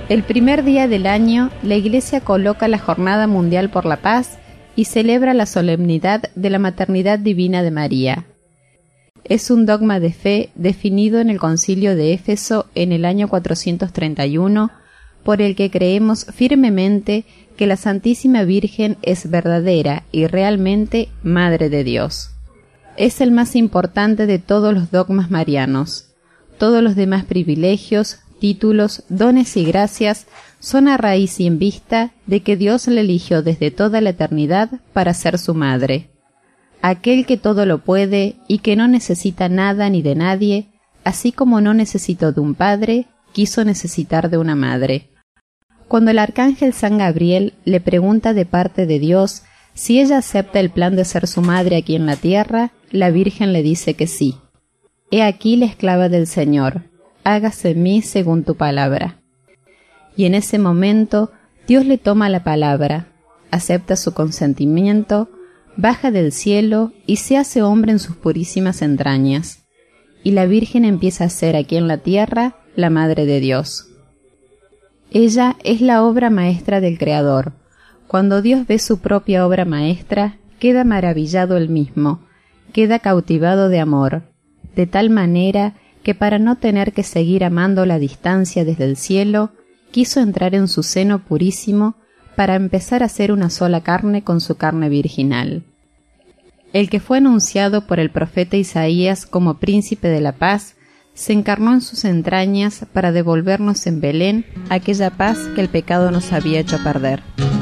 El primer día del año, la Iglesia coloca la Jornada Mundial por la Paz y celebra la solemnidad de la maternidad divina de María. Es un dogma de fe definido en el Concilio de Éfeso en el año 431, por el que creemos firmemente que la Santísima Virgen es verdadera y realmente Madre de Dios. Es el más importante de todos los dogmas marianos. Todos los demás privilegios, títulos, dones y gracias son a raíz y en vista de que Dios le eligió desde toda la eternidad para ser su madre. Aquel que todo lo puede y que no necesita nada ni de nadie, así como no necesitó de un padre, quiso necesitar de una madre. Cuando el arcángel San Gabriel le pregunta de parte de Dios si ella acepta el plan de ser su madre aquí en la tierra, la Virgen le dice que sí. He aquí la esclava del Señor, hágase en mí según tu palabra. Y en ese momento Dios le toma la palabra, acepta su consentimiento, baja del cielo y se hace hombre en sus purísimas entrañas. Y la Virgen empieza a ser aquí en la tierra la Madre de Dios. Ella es la obra maestra del Creador. Cuando Dios ve su propia obra maestra, queda maravillado él mismo, queda cautivado de amor, de tal manera que para no tener que seguir amando la distancia desde el cielo, quiso entrar en su seno purísimo para empezar a ser una sola carne con su carne virginal. El que fue anunciado por el profeta Isaías como príncipe de la paz, se encarnó en sus entrañas para devolvernos en Belén aquella paz que el pecado nos había hecho perder.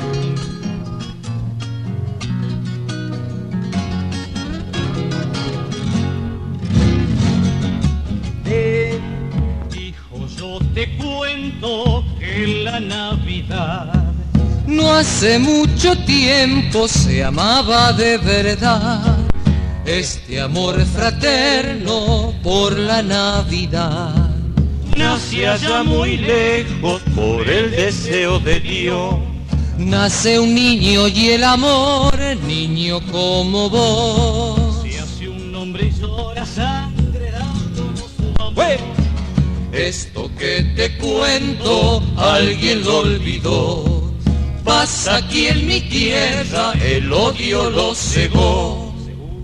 Te cuento que la Navidad no hace mucho tiempo se amaba de verdad, este amor fraterno por la Navidad. Nace allá muy lejos por el deseo de Dios. Nace un niño y el amor, niño como vos. Se hace un hombre y llora sangre dándonos su amor. Esto que te cuento, alguien lo olvidó. Pasa aquí en mi tierra, el odio lo cegó.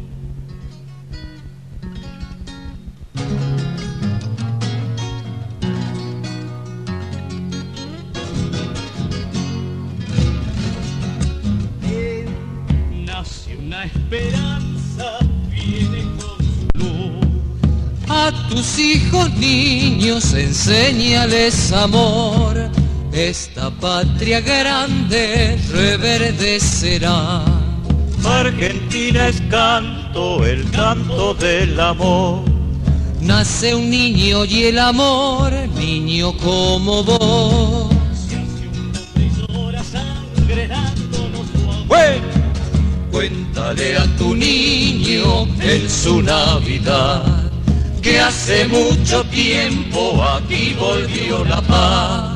Nace una esperanza, viene con su luz. A tus hijos niños enséñales amor, esta patria grande reverdecerá. Argentina es canto, el canto del amor. Nace un niño y el amor, niño como vos. Se hace un hombre y llora sangre dándonos su amor. Cuéntale a tu niño en su Navidad que hace mucho tiempo aquí volvió la paz.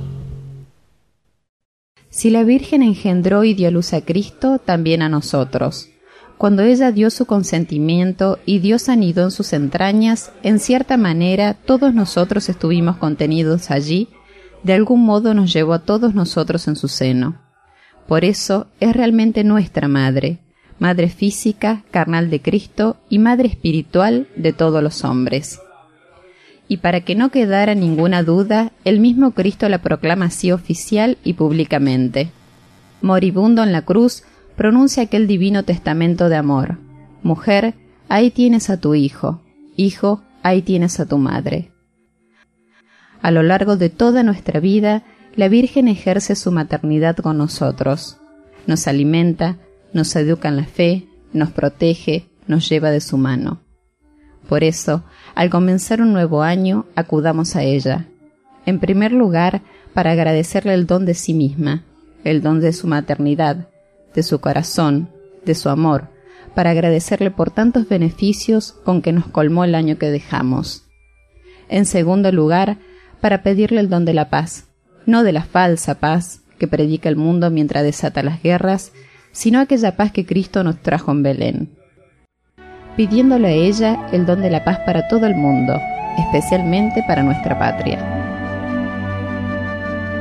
Si la Virgen engendró y dio luz a Cristo, también a nosotros. Cuando ella dio su consentimiento y Dios anidó en sus entrañas, en cierta manera todos nosotros estuvimos contenidos allí, de algún modo nos llevó a todos nosotros en su seno. Por eso es realmente nuestra madre, madre física, carnal de Cristo y madre espiritual de todos los hombres. Y para que no quedara ninguna duda, el mismo Cristo la proclama así oficial y públicamente. Moribundo en la cruz, pronuncia aquel divino testamento de amor. Mujer, ahí tienes a tu hijo. Hijo, ahí tienes a tu madre. A lo largo de toda nuestra vida, la Virgen ejerce su maternidad con nosotros. Nos alimenta, nos educa en la fe, nos protege, nos lleva de su mano. Por eso, al comenzar un nuevo año, acudamos a ella. En primer lugar, para agradecerle el don de sí misma, el don de su maternidad, de su corazón, de su amor, para agradecerle por tantos beneficios con que nos colmó el año que dejamos. En segundo lugar, para pedirle el don de la paz, no de la falsa paz que predica el mundo mientras desata las guerras, sino aquella paz que Cristo nos trajo en Belén. Pidiéndole a ella el don de la paz para todo el mundo, especialmente para nuestra patria.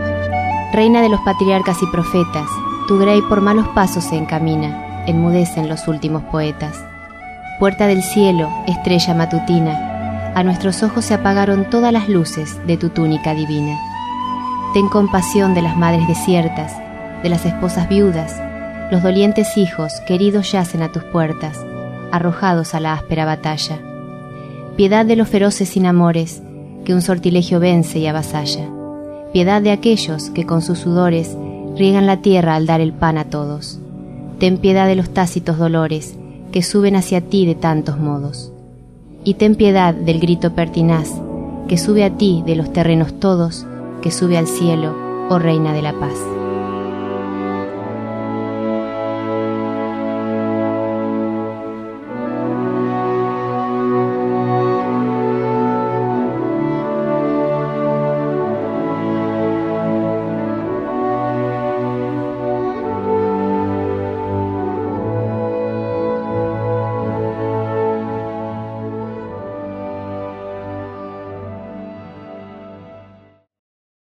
Reina de los patriarcas y profetas, tu grey por malos pasos se encamina, enmudecen los últimos poetas. Puerta del cielo, estrella matutina, a nuestros ojos se apagaron todas las luces de tu túnica divina. Ten compasión de las madres desiertas, de las esposas viudas, los dolientes hijos queridos yacen a tus puertas, arrojados a la áspera batalla. Piedad de los feroces sin amores, que un sortilegio vence y avasalla. Piedad de aquellos que con sus sudores riegan la tierra al dar el pan a todos. Ten piedad de los tácitos dolores, que suben hacia ti de tantos modos. Y ten piedad del grito pertinaz, que sube a ti de los terrenos todos, que sube al cielo, oh Reina de la Paz.